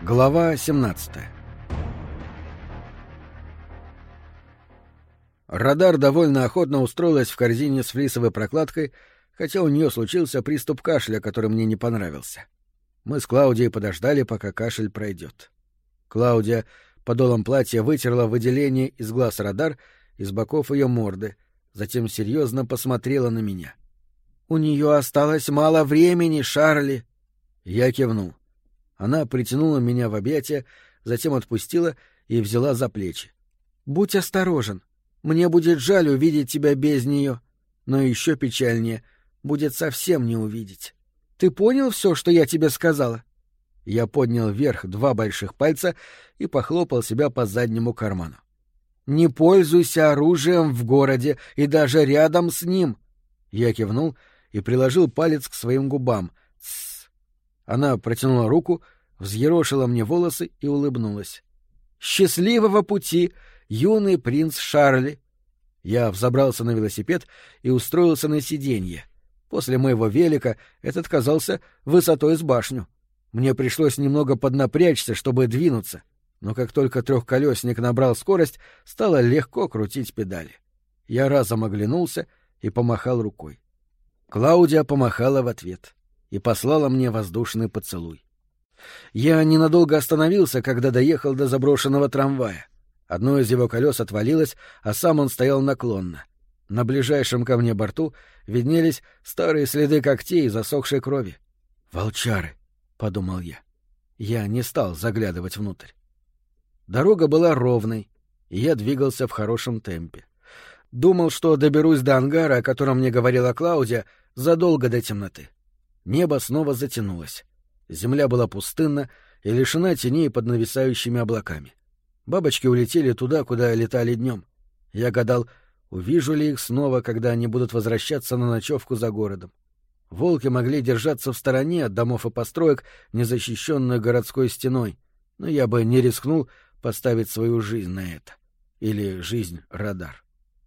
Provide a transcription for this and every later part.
Глава 17. Радар довольно охотно устроилась в корзине с флисовой прокладкой, хотя у нее случился приступ кашля, который мне не понравился. Мы с Клаудией подождали, пока кашель пройдет. Клаудия подолом платья вытерла выделение из глаз Радар и с боков ее морды, затем серьезно посмотрела на меня. — У нее осталось мало времени, Шарли. Я кивнул. Она притянула меня в объятия, затем отпустила и взяла за плечи. — Будь осторожен. Мне будет жаль увидеть тебя без нее, но еще печальнее будет совсем не увидеть. Ты понял все, что я тебе сказала? Я поднял вверх 2 больших пальца и похлопал себя по заднему карману. — Не пользуйся оружием в городе и даже рядом с ним. Я кивнул и приложил палец к своим губам. Тссс. Она протянула руку, взъерошила мне волосы и улыбнулась. «Счастливого пути, юный принц Шарли!» Я взобрался на велосипед и устроился на сиденье. После моего велика этот казался высотой с башню. Мне пришлось немного поднапрячься, чтобы двинуться, но как только трехколесник набрал скорость, стало легко крутить педали. Я разом оглянулся и помахал рукой. Клаудия помахала в ответ и послала мне воздушный поцелуй. Я ненадолго остановился, когда доехал до заброшенного трамвая. Одно из его колес отвалилось, а сам он стоял наклонно. На ближайшем ко мне борту виднелись старые следы когтей и засохшей крови. «Волчары», — подумал я. Я не стал заглядывать внутрь. Дорога была ровной, и я двигался в хорошем темпе. Думал, что доберусь до ангара, о котором мне говорила Клаудия, задолго до темноты. Небо снова затянулось. Земля была пустынна и лишена теней под нависающими облаками. Бабочки улетели туда, куда летали днем. Я гадал, увижу ли их снова, когда они будут возвращаться на ночевку за городом. Волки могли держаться в стороне от домов и построек, не защищенных городской стеной, но я бы не рискнул поставить свою жизнь на это. Или жизнь Радар.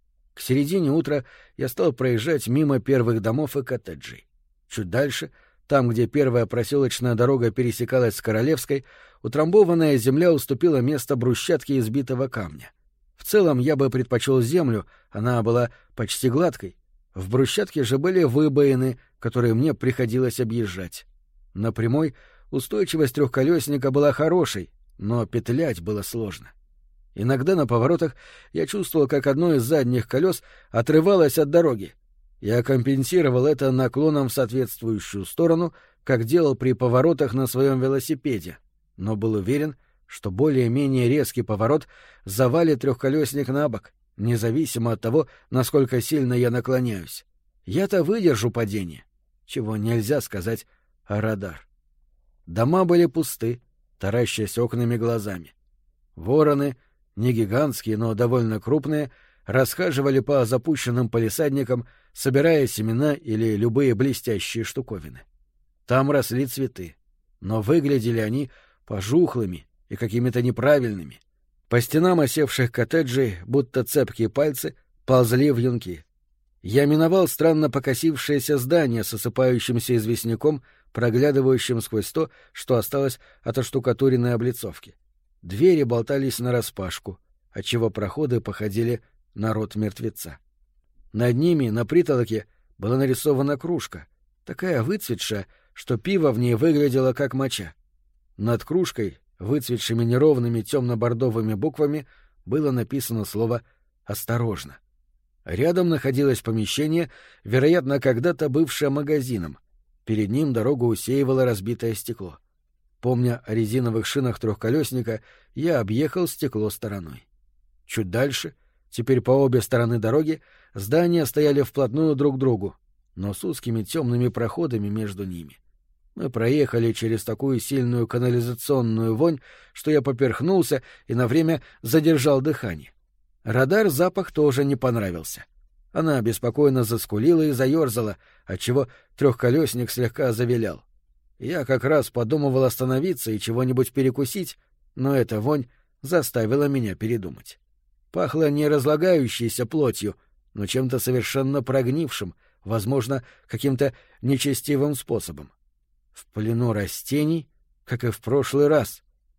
К середине утра я стал проезжать мимо первых домов и коттеджей. Чуть дальше, там, где первая проселочная дорога пересекалась с Королевской, утрамбованная земля уступила место брусчатке из битого камня. В целом я бы предпочел землю, она была почти гладкой. В брусчатке же были выбоины, которые мне приходилось объезжать. На прямой устойчивость трехколесника была хорошей, но петлять было сложно. Иногда на поворотах я чувствовал, как одно из задних колес отрывалось от дороги. Я компенсировал это наклоном в соответствующую сторону, как делал при поворотах на своем велосипеде, но был уверен, что более-менее резкий поворот завалит трехколесник на бок, независимо от того, насколько сильно я наклоняюсь. Я-то выдержу падение, чего нельзя сказать о Радар. Дома были пусты, таращась окнами глазами. Вороны, не гигантские, но довольно крупные, расхаживали по запущенным палисадникам, собирая семена или любые блестящие штуковины. Там росли цветы, но выглядели они пожухлыми и какими-то неправильными. По стенам осевших коттеджей, будто цепкие пальцы, ползли вьюнки. Я миновал странно покосившееся здание с осыпающимся известняком, проглядывающим сквозь то, что осталось от оштукатуренной облицовки. Двери болтались нараспашку, отчего проходы походили на рот мертвеца. Над ними, на притолоке, была нарисована кружка, такая выцветшая, что пиво в ней выглядело как моча. Над кружкой, выцветшими неровными темно-бордовыми буквами, было написано слово «Осторожно». Рядом находилось помещение, вероятно, когда-то бывшее магазином. Перед ним дорогу усеивало разбитое стекло. Помня о резиновых шинах трехколесника, я объехал стекло стороной. Чуть дальше, теперь по обе стороны дороги, здания стояли вплотную друг к другу, но с узкими темными проходами между ними. Мы проехали через такую сильную канализационную вонь, что я поперхнулся и на время задержал дыхание. Радар запах тоже не понравился. Она беспокойно заскулила и заерзала, отчего трехколесник слегка завилял. Я как раз подумывал остановиться и чего-нибудь перекусить, но эта вонь заставила меня передумать. Пахло не разлагающейся плотью, но чем-то совершенно прогнившим, возможно, каким-то нечестивым способом. В плену растений, как и в прошлый раз,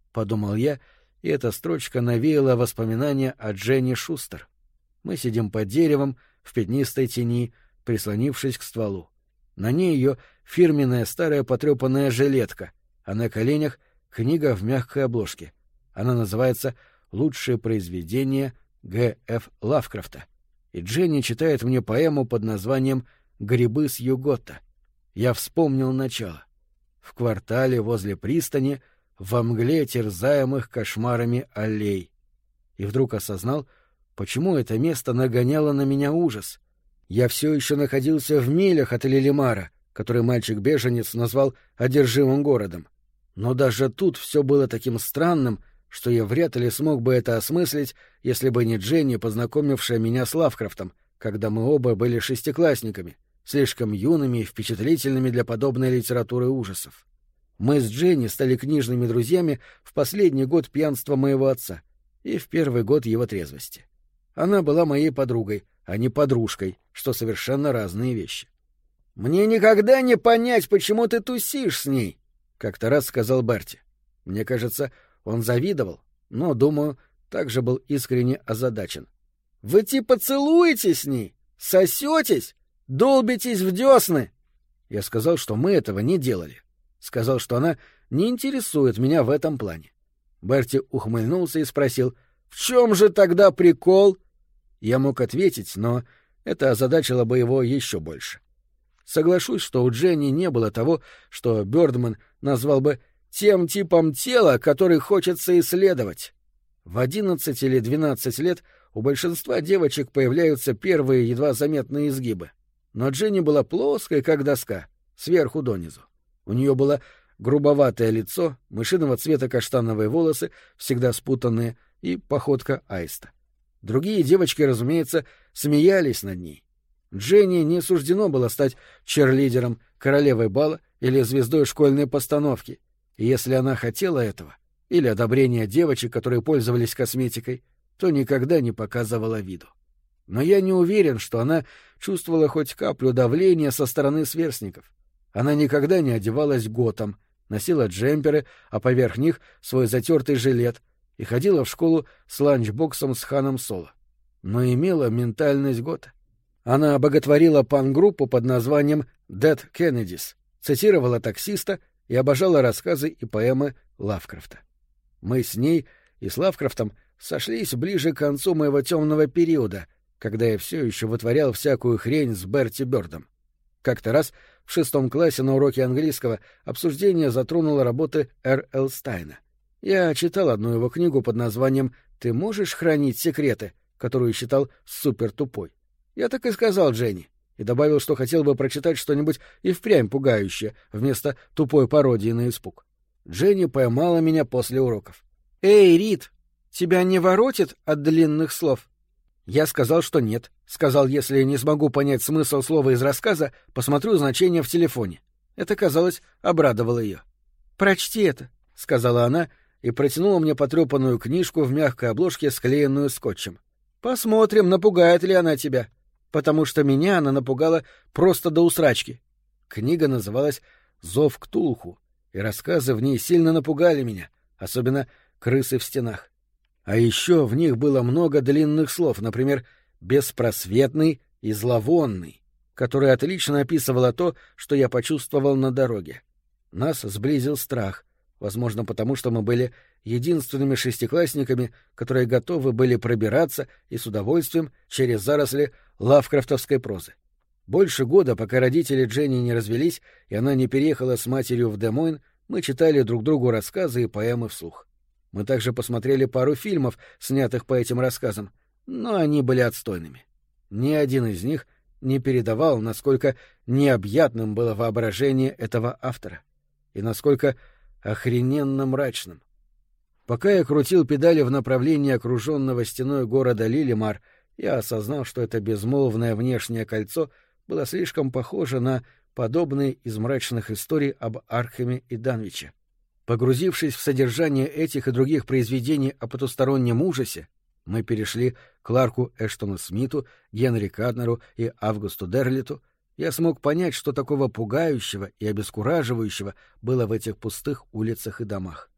— подумал я, и эта строчка навеяла воспоминания о Дженни Шустер. Мы сидим под деревом, в пятнистой тени, прислонившись к стволу. На ней ее фирменная старая потрепанная жилетка, а на коленях книга в мягкой обложке. Она называется «Лучшие произведения Г.Ф. Лавкрафта». И Дженни читает мне поэму под названием «Грибы с Югота». Я вспомнил начало. В квартале возле пристани, во мгле терзаемых кошмарами аллей. И вдруг осознал, почему это место нагоняло на меня ужас. Я все еще находился в милях от Лилимара, который мальчик-беженец назвал одержимым городом. Но даже тут все было таким странным, что я вряд ли смог бы это осмыслить, если бы не Дженни, познакомившая меня с Лавкрафтом, когда мы оба были шестиклассниками, слишком юными и впечатлительными для подобной литературы ужасов. Мы с Дженни стали книжными друзьями в последний год пьянства моего отца и в первый год его трезвости. Она была моей подругой, а не подружкой, что совершенно разные вещи. «Мне никогда не понять, почему ты тусишь с ней», — как-то раз сказал Берти. Мне кажется, он завидовал, но, думаю, также был искренне озадачен. «Вы типа целуетесь с ней? Сосетесь? Долбитесь в десны?» Я сказал, что мы этого не делали. Сказал, что она не интересует меня в этом плане. Берти ухмыльнулся и спросил, «В чем же тогда прикол?» Я мог ответить, но это озадачило бы его еще больше. Соглашусь, что у Дженни не было того, что Бёрдман назвал бы тем типом тела, который хочется исследовать. В 11 или 12 лет у большинства девочек появляются первые едва заметные изгибы. Но Дженни была плоской, как доска, сверху донизу. У нее было грубоватое лицо, мышиного цвета каштановые волосы, всегда спутанные, и походка аиста. Другие девочки, разумеется, смеялись над ней. Дженни не суждено было стать черлидером, королевой бала или звездой школьной постановки, и если она хотела этого, или одобрения девочек, которые пользовались косметикой, то никогда не показывала виду. Но я не уверен, что она чувствовала хоть каплю давления со стороны сверстников. Она никогда не одевалась готом, носила джемперы, а поверх них свой затертый жилет, и ходила в школу с ланчбоксом с Ханом Соло. Но имела ментальность гота. Она боготворила панк-группу под названием Dead Kennedys, цитировала таксиста и обожала рассказы и поэмы Лавкрафта. Мы с ней и с Лавкрафтом сошлись ближе к концу моего темного периода, когда я все еще вытворял всякую хрень с Берти Бёрдом. Как-то раз в 6 классе на уроке английского обсуждение затронуло работы Р.Л. Стайна. Я читал одну его книгу под названием «Ты можешь хранить секреты», которую считал супер-тупой. Я так и сказал Дженни, и добавил, что хотел бы прочитать что-нибудь и впрямь пугающее, вместо тупой пародии на испуг. Дженни поймала меня после уроков. «Эй, Рид, тебя не воротит от длинных слов?» Я сказал, что нет. Сказал, если не смогу понять смысл слова из рассказа, посмотрю значение в телефоне. Это, казалось, обрадовало ее. «Прочти это», — сказала она, и протянула мне потрепанную книжку в мягкой обложке, склеенную скотчем. «Посмотрим, напугает ли она тебя. Потому что меня она напугала просто до усрачки». Книга называлась «Зов Ктулху», и рассказы в ней сильно напугали меня, особенно «Крысы в стенах». А еще в них было много длинных слов, например, «беспросветный» и «зловонный», который отлично описывало то, что я почувствовал на дороге. Нас сблизил страх, возможно, потому что мы были единственными шестиклассниками, которые готовы были пробираться и с удовольствием через заросли лавкрафтовской прозы. Больше года, пока родители Дженни не развелись и она не переехала с матерью в Де-Мойн, мы читали друг другу рассказы и поэмы вслух. Мы также посмотрели пару фильмов, снятых по этим рассказам, но они были отстойными. Ни один из них не передавал, насколько необъятным было воображение этого автора и насколько охрененно мрачным. Пока я крутил педали в направлении окруженного стеной города Лилимар, я осознал, что это безмолвное внешнее кольцо было слишком похоже на подобные из мрачных историй об Аркхеме и Данвиче. Погрузившись в содержание этих и других произведений о потустороннем ужасе, мы перешли к Кларку Эштону Смиту, Генри Каднеру и Августу Дерлиту, я смог понять, что такого пугающего и обескураживающего было в этих пустых улицах и домах.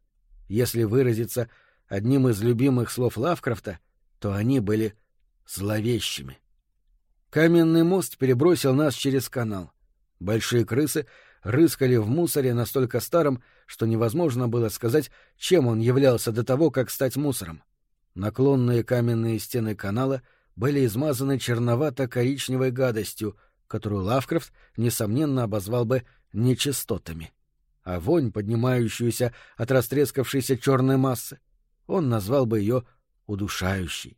Если выразиться одним из любимых слов Лавкрафта, то они были зловещими. Каменный мост перебросил нас через канал. Большие крысы рыскали в мусоре настолько старом, что невозможно было сказать, чем он являлся до того, как стать мусором. Наклонные каменные стены канала были измазаны черновато-коричневой гадостью, которую Лавкрафт, несомненно, обозвал бы нечистотами. А вонь, поднимающуюся от растрескавшейся черной массы, он назвал бы ее удушающей.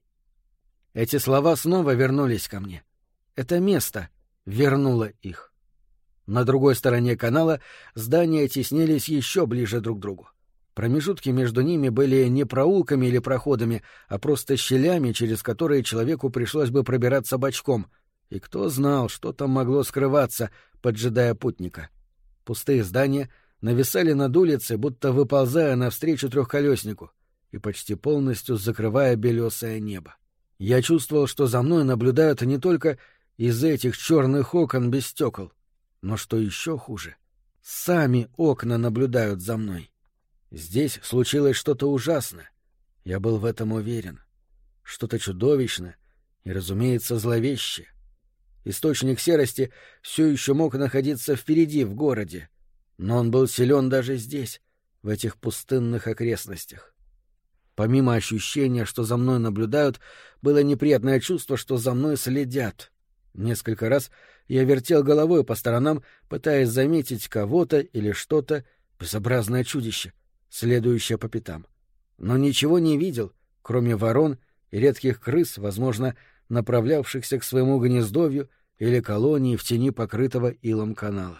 Эти слова снова вернулись ко мне. Это место вернуло их. На другой стороне канала здания теснились еще ближе друг к другу. Промежутки между ними были не проулками или проходами, а просто щелями, через которые человеку пришлось бы пробираться бочком, и кто знал, что там могло скрываться, поджидая путника. Пустые здания нависали над улицей, будто выползая навстречу трехколеснику, и почти полностью закрывая белесое небо. Я чувствовал, что за мной наблюдают не только из этих черных окон без стекол, но что еще хуже, сами окна наблюдают за мной. Здесь случилось что-то ужасное. Я был в этом уверен. Что-то чудовищное и, разумеется, зловещее. Источник серости все еще мог находиться впереди, в городе, но он был силен даже здесь, в этих пустынных окрестностях. Помимо ощущения, что за мной наблюдают, было неприятное чувство, что за мной следят. Несколько раз я вертел головой по сторонам, пытаясь заметить кого-то или что-то, безобразное чудище, следующее по пятам. Но ничего не видел, кроме ворон и редких крыс, возможно, направлявшихся к своему гнездовью или колонии в тени покрытого илом канала.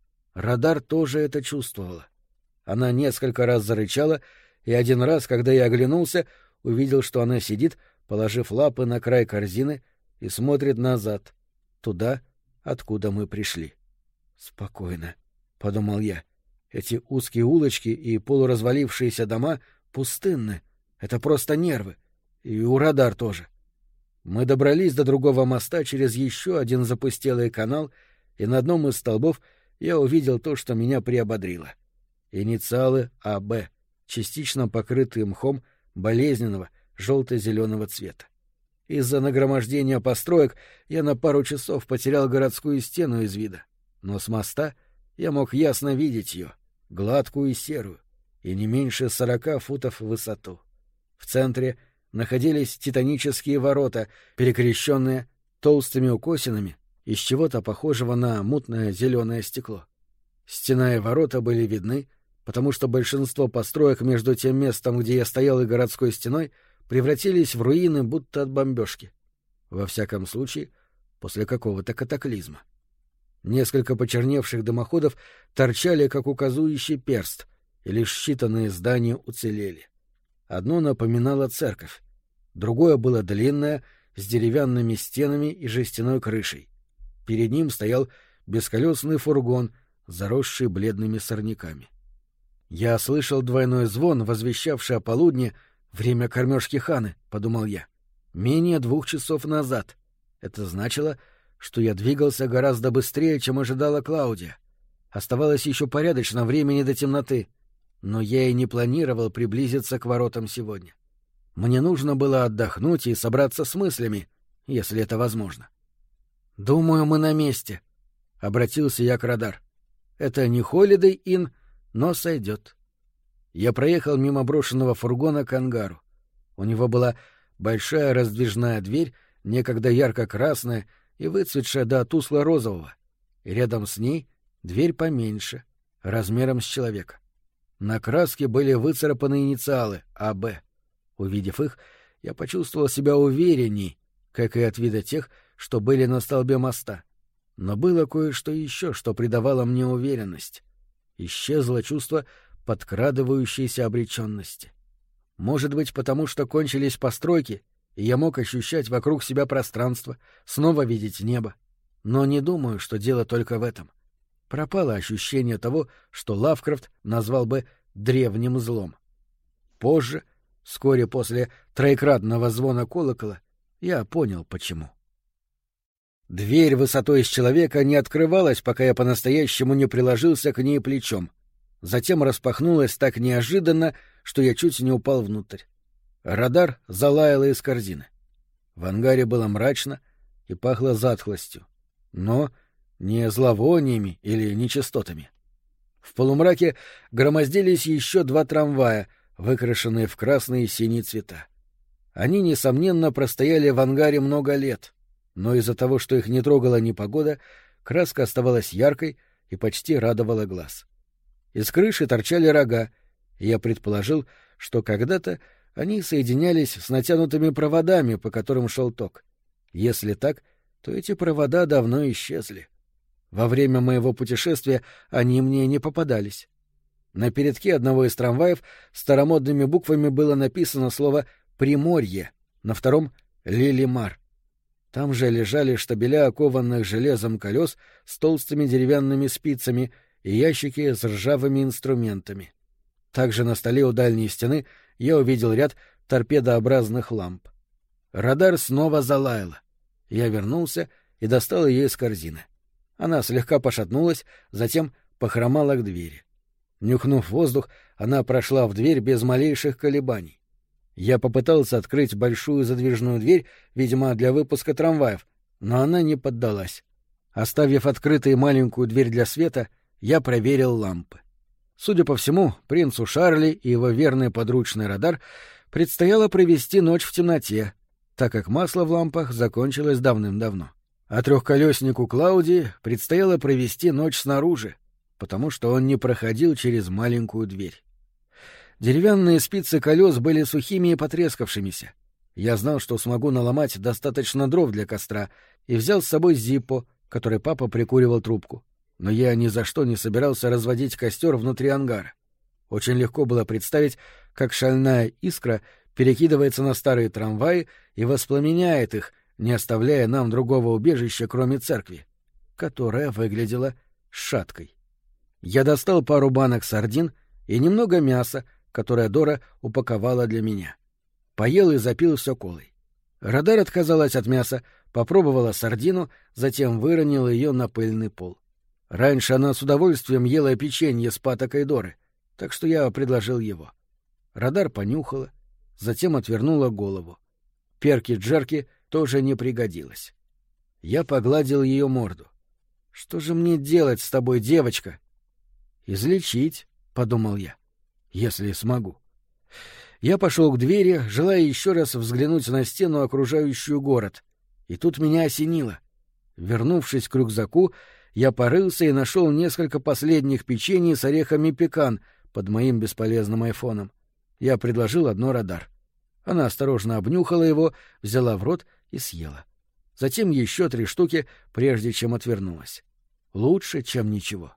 Радар тоже это чувствовала. Она несколько раз зарычала, и один раз, когда я оглянулся, увидел, что она сидит, положив лапы на край корзины, и смотрит назад, туда, откуда мы пришли. «Спокойно», — подумал я. «Эти узкие улочки и полуразвалившиеся дома пустынны. Это просто нервы. И у Радар тоже». Мы добрались до другого моста через еще один запустелый канал, и на одном из столбов я увидел то, что меня приободрило. Инициалы АБ, частично покрытые мхом болезненного желто-зеленого цвета. Из-за нагромождения построек я на пару часов потерял городскую стену из вида, но с моста я мог ясно видеть ее, гладкую и серую, и не меньше 40 футов в высоту. В центре находились титанические ворота, перекрещенные толстыми укосинами из чего-то похожего на мутное зеленое стекло. Стена и ворота были видны, потому что большинство построек между тем местом, где я стоял, и городской стеной превратились в руины будто от бомбежки. Во всяком случае, после какого-то катаклизма. Несколько почерневших дымоходов торчали, как указующий перст, и лишь считанные здания уцелели. Одно напоминало церковь, другое было длинное, с деревянными стенами и жестяной крышей. Перед ним стоял бесколесный фургон, заросший бледными сорняками. Я слышал двойной звон, возвещавший о полудне, время кормежки Ханы, — подумал я. Менее 2 часов назад. Это значило, что я двигался гораздо быстрее, чем ожидала Клаудия. Оставалось еще порядочно времени до темноты, но я и не планировал приблизиться к воротам сегодня. Мне нужно было отдохнуть и собраться с мыслями, если это возможно. «Думаю, мы на месте», — обратился я к Радар. «Это не Holiday Inn, но сойдет». Я проехал мимо брошенного фургона к ангару. У него была большая раздвижная дверь, некогда ярко-красная и выцветшая до тускло-розового, и рядом с ней дверь поменьше, размером с человека. На краске были выцарапаны инициалы АБ. Увидев их, я почувствовал себя уверенней, как и от вида тех, что были на столбе моста. Но было кое-что еще, что придавало мне уверенность. Исчезло чувство подкрадывающейся обреченности. Может быть, потому что кончились постройки, и я мог ощущать вокруг себя пространство, снова видеть небо. Но не думаю, что дело только в этом. Пропало ощущение того, что Лавкрафт назвал бы древним злом. Позже, вскоре после троекратного звона колокола, я понял, почему. Дверь высотой с человека не открывалась, пока я по-настоящему не приложился к ней плечом. затем распахнулась так неожиданно, что я чуть не упал внутрь. Радар залаяла из корзины. В ангаре было мрачно и пахло затхлостью, но не зловониями или нечистотами. В полумраке громоздились еще 2 трамвая, выкрашенные в красные и синие цвета. Они, несомненно, простояли в ангаре много лет, но из-за того, что их не трогала непогода, краска оставалась яркой и почти радовала глаз. Из крыши торчали рога, и я предположил, что когда-то они соединялись с натянутыми проводами, по которым шел ток. Если так, то эти провода давно исчезли. Во время моего путешествия они мне не попадались. На передке одного из трамваев старомодными буквами было написано слово «Приморье», на втором — «Лилимар». Там же лежали штабеля окованных железом колес с толстыми деревянными спицами и ящики с ржавыми инструментами. Также на столе у дальней стены я увидел ряд торпедообразных ламп. Радар снова залаяла. Я вернулся и достал ее из корзины. Она слегка пошатнулась, затем похромала к двери. Нюхнув воздух, она прошла в дверь без малейших колебаний. Я попытался открыть большую задвижную дверь, видимо, для выпуска трамваев, но она не поддалась. Оставив открытой маленькую дверь для света, я проверил лампы. Судя по всему, принцу Шарли и его верный подручный Радар предстояло провести ночь в темноте, так как масло в лампах закончилось давным-давно. А трехколеснику Клаудии предстояло провести ночь снаружи, потому что он не проходил через маленькую дверь. Деревянные спицы колес были сухими и потрескавшимися. Я знал, что смогу наломать достаточно дров для костра, и взял с собой Зиппо, которой папа прикуривал трубку. Но я ни за что не собирался разводить костер внутри ангара. Очень легко было представить, как шальная искра перекидывается на старые трамваи и воспламеняет их, не оставляя нам другого убежища, кроме церкви, которая выглядела шаткой. Я достал пару банок сардин и немного мяса, которое Дора упаковала для меня. Поел и запил все колой. Радар отказалась от мяса, попробовала сардину, затем выронила ее на пыльный пол. Раньше она с удовольствием ела печенье с патокой Доры, так что я предложил его. Радар понюхала, затем отвернула голову. Перки-джерки тоже не пригодилось. Я погладил ее морду. «Что же мне делать с тобой, девочка?» «Излечить», — подумал я, — «если смогу». Я пошел к двери, желая еще раз взглянуть на стену, окружающую город. И тут меня осенило. Вернувшись к рюкзаку, я порылся и нашел несколько последних печений с орехами пекан под моим бесполезным айфоном. Я предложил одно Радар. Она осторожно обнюхала его, взяла в рот и съела. Затем еще 3 штуки, прежде чем отвернулась. Лучше, чем ничего.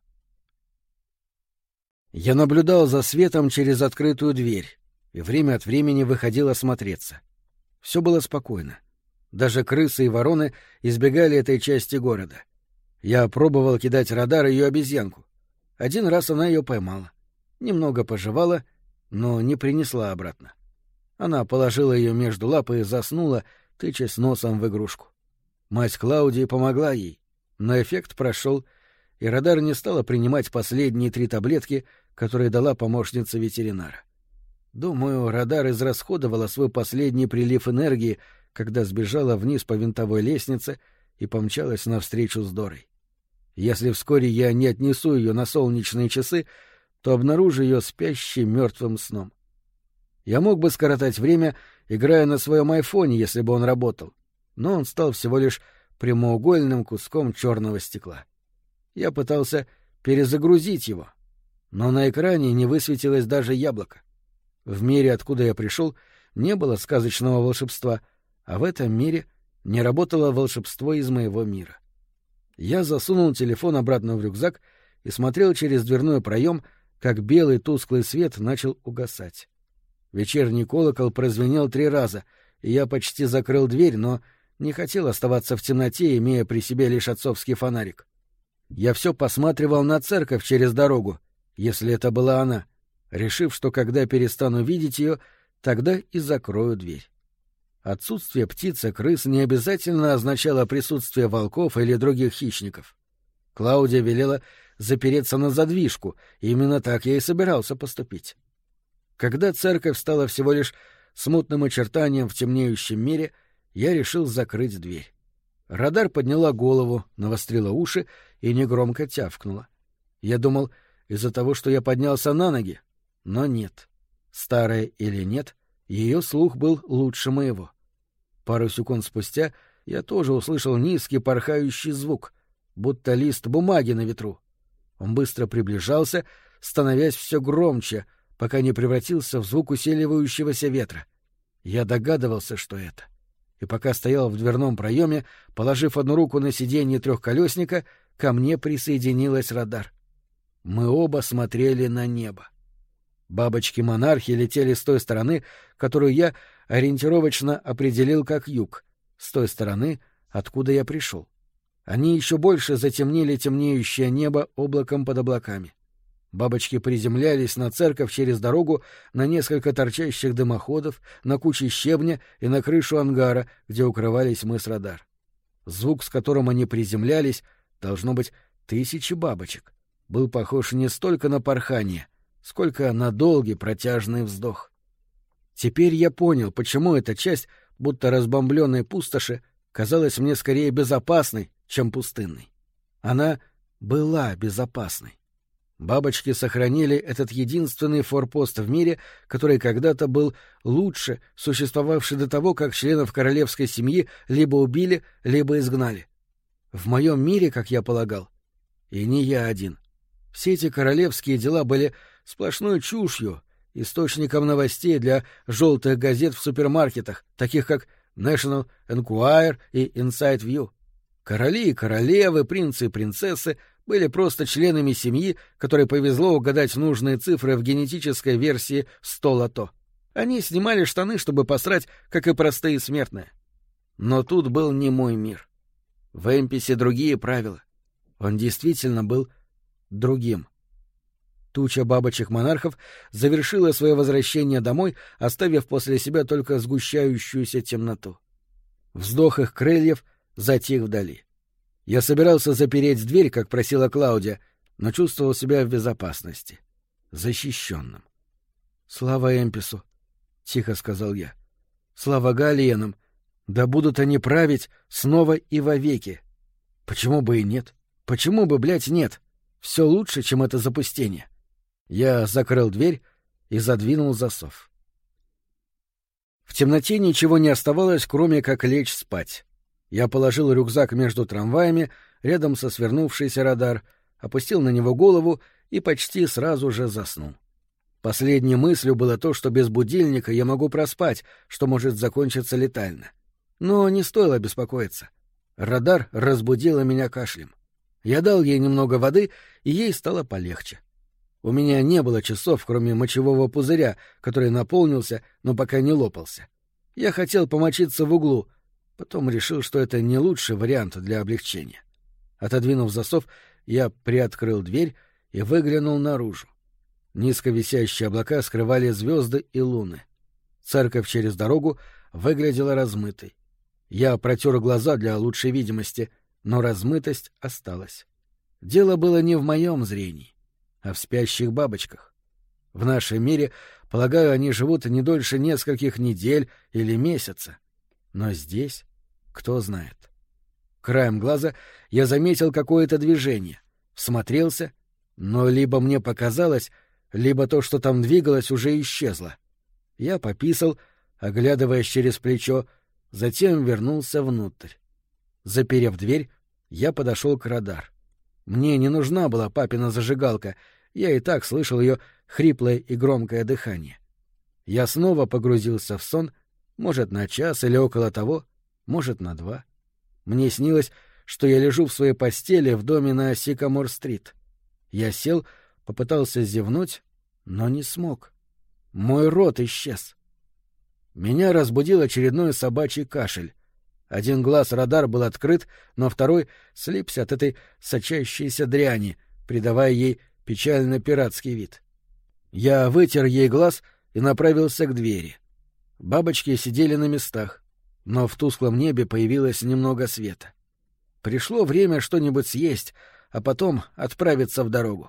Я наблюдал за светом через открытую дверь и время от времени выходил осмотреться. Все было спокойно. Даже крысы и вороны избегали этой части города. Я пробовал кидать Радар ее обезьянку. Один раз она ее поймала. Немного пожевала, но не принесла обратно. Она положила ее между лап и заснула, тычась носом в игрушку. Мать Клаудии помогла ей, но эффект прошел, и Радар не стала принимать последние 3 таблетки, которые дала помощница ветеринара. Думаю, Радар израсходовала свой последний прилив энергии, когда сбежала вниз по винтовой лестнице и помчалась навстречу с Дорой. Если вскоре я не отнесу ее на солнечные часы, то обнаружу ее спящей мертвым сном. Я мог бы скоротать время, играя на своем айфоне, если бы он работал, но он стал всего лишь прямоугольным куском черного стекла. Я пытался перезагрузить его, но на экране не высветилось даже яблоко. В мире, откуда я пришел, не было сказочного волшебства, а в этом мире не работало волшебство из моего мира. Я засунул телефон обратно в рюкзак и смотрел через дверной проем, как белый тусклый свет начал угасать. Вечерний колокол прозвенел 3 раза, и я почти закрыл дверь, но не хотел оставаться в темноте, имея при себе лишь отцовский фонарик. Я все посматривал на церковь через дорогу, если это была она, решив, что когда перестану видеть ее, тогда и закрою дверь. Отсутствие птиц и крыс не обязательно означало присутствие волков или других хищников. Клаудия велела запереться на задвижку, и именно так я и собирался поступить. Когда церковь стала всего лишь смутным очертанием в темнеющем мире, я решил закрыть дверь. Радар подняла голову, навострила уши и негромко тявкнула. Я думал, из-за того, что я поднялся на ноги, но нет. Старая или нет, ее слух был лучше моего. Пару секунд спустя я тоже услышал низкий порхающий звук, будто лист бумаги на ветру. Он быстро приближался, становясь все громче, пока не превратился в звук усиливающегося ветра. Я догадывался, что это. И пока стоял в дверном проеме, положив одну руку на сиденье трехколесника, ко мне присоединилась Радар. Мы оба смотрели на небо. Бабочки-монархи летели с той стороны, которую я ориентировочно определил как юг, с той стороны, откуда я пришел. Они еще больше затемнили темнеющее небо облаком под облаками. Бабочки приземлялись на церковь через дорогу, на несколько торчащих дымоходов, на кучи щебня и на крышу ангара, где укрывались мы с Радар. Звук, с которым они приземлялись, должно быть, тысячи бабочек, был похож не столько на порхание, сколько на долгий протяжный вздох. Теперь я понял, почему эта часть, будто разбомбленной пустоши, казалась мне скорее безопасной, чем пустынной. Она была безопасной. Бабочки сохранили этот единственный форпост в мире, который когда-то был лучше, существовавший до того, как членов королевской семьи либо убили, либо изгнали. В моем мире, как я полагал, и не я один. Все эти королевские дела были сплошной чушью, источником новостей для желтых газет в супермаркетах, таких как National Enquirer и Inside View. Короли и королевы, принцы и принцессы были просто членами семьи, которой повезло угадать нужные цифры в генетической версии 100 лото. Они снимали штаны, чтобы посрать, как и простые смертные. Но тут был не мой мир. В Эмписе другие правила. Он действительно был другим. Туча бабочек-монархов завершила свое возвращение домой, оставив после себя только сгущающуюся темноту. Вздох их крыльев затих вдали. Я собирался запереть дверь, как просила Клаудия, но чувствовал себя в безопасности, защищенным. — Слава Эмпису! — тихо сказал я. — Слава Галиенам! Да будут они править снова и вовеки! Почему бы и нет? Почему бы, блядь, нет? Все лучше, чем это запустение. Я закрыл дверь и задвинул засов. В темноте ничего не оставалось, кроме как лечь спать. Я положил рюкзак между трамваями, рядом со свернувшейся Радар, опустил на него голову и почти сразу же заснул. Последней мыслью было то, что без будильника я могу проспать, что может закончиться летально. Но не стоило беспокоиться. Радар разбудила меня кашлем. Я дал ей немного воды, и ей стало полегче. У меня не было часов, кроме мочевого пузыря, который наполнился, но пока не лопался. Я хотел помочиться в углу, потом решил, что это не лучший вариант для облегчения. Отодвинув засов, я приоткрыл дверь и выглянул наружу. Низко висящие облака скрывали звезды и луны. Церковь через дорогу выглядела размытой. Я протер глаза для лучшей видимости, но размытость осталась. Дело было не в моем зрении, а в спящих бабочках. В нашем мире, полагаю, они живут не дольше нескольких недель или месяца. Но здесь кто знает. Краем глаза я заметил какое-то движение, всмотрелся, но либо мне показалось, либо то, что там двигалось, уже исчезло. Я пописал, оглядываясь через плечо, затем вернулся внутрь. Заперев дверь, я подошел к Радар. Мне не нужна была папина зажигалка, я и так слышал ее хриплое и громкое дыхание. Я снова погрузился в сон, может, на час или около того, может, на 2. Мне снилось, что я лежу в своей постели в доме на Сикамор-стрит. Я сел, попытался зевнуть, но не смог. Мой рот исчез. Меня разбудил очередной собачий кашель. Один глаз Радар был открыт, но второй слипся от этой сочащейся дряни, придавая ей печально-пиратский вид. Я вытер ей глаз и направился к двери. Бабочки сидели на местах, но в тусклом небе появилось немного света. Пришло время что-нибудь съесть, а потом отправиться в дорогу.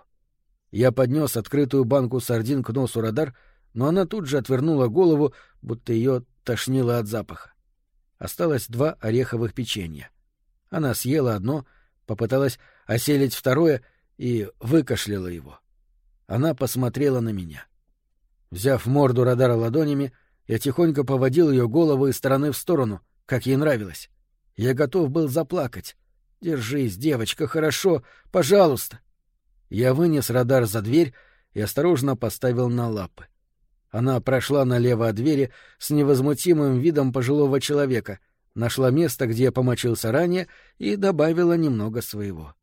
Я поднес открытую банку сардин к носу радар, но она тут же отвернула голову, будто ее тошнило от запаха. Осталось 2 ореховых печенья. Она съела одно, попыталась оселить второе и выкашляла его. Она посмотрела на меня. Взяв морду радара ладонями, я тихонько поводил ее голову из стороны в сторону, как ей нравилось. Я готов был заплакать. «Держись, девочка, хорошо, пожалуйста!» Я вынес радар за дверь и осторожно поставил на лапы. Она прошла налево от двери с невозмутимым видом пожилого человека, нашла место, где я помочился ранее, и добавила немного своего.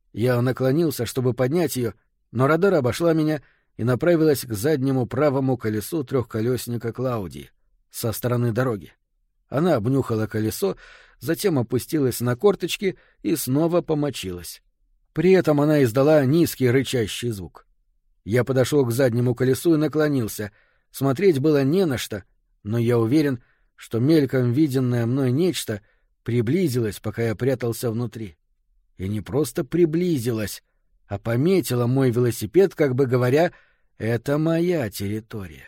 Я наклонился, чтобы поднять ее, но радар обошла меня и направилась к заднему правому колесу трехколесника Клаудии со стороны дороги. Она обнюхала колесо, затем опустилась на корточки и снова помочилась. При этом она издала низкий рычащий звук. Я подошел к заднему колесу и наклонился. Смотреть было не на что, но я уверен, что мельком виденное мной нечто приблизилось, пока я прятался внутри. И не просто приблизилось, а пометила мой велосипед, как бы говоря, «это моя территория».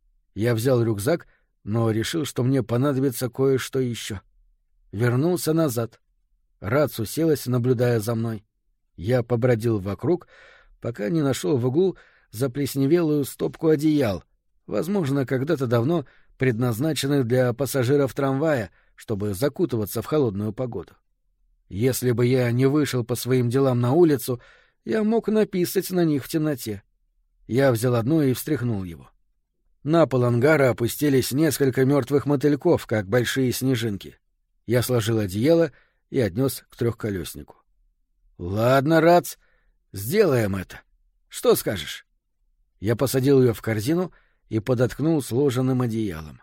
Я взял рюкзак, но решил, что мне понадобится кое-что еще. Вернулся назад. Рац уселась, наблюдая за мной. Я побродил вокруг, пока не нашел в углу заплесневелую стопку одеял, возможно, когда-то давно предназначенных для пассажиров трамвая, чтобы закутываться в холодную погоду. Если бы я не вышел по своим делам на улицу, я мог написать на них в темноте. Я взял одно и встряхнул его. На пол ангара опустились несколько мертвых мотыльков, как большие снежинки. Я сложил одеяло и отнес к трехколеснику. — Ладно, Рац, сделаем это. Что скажешь? Я посадил ее в корзину и подоткнул сложенным одеялом.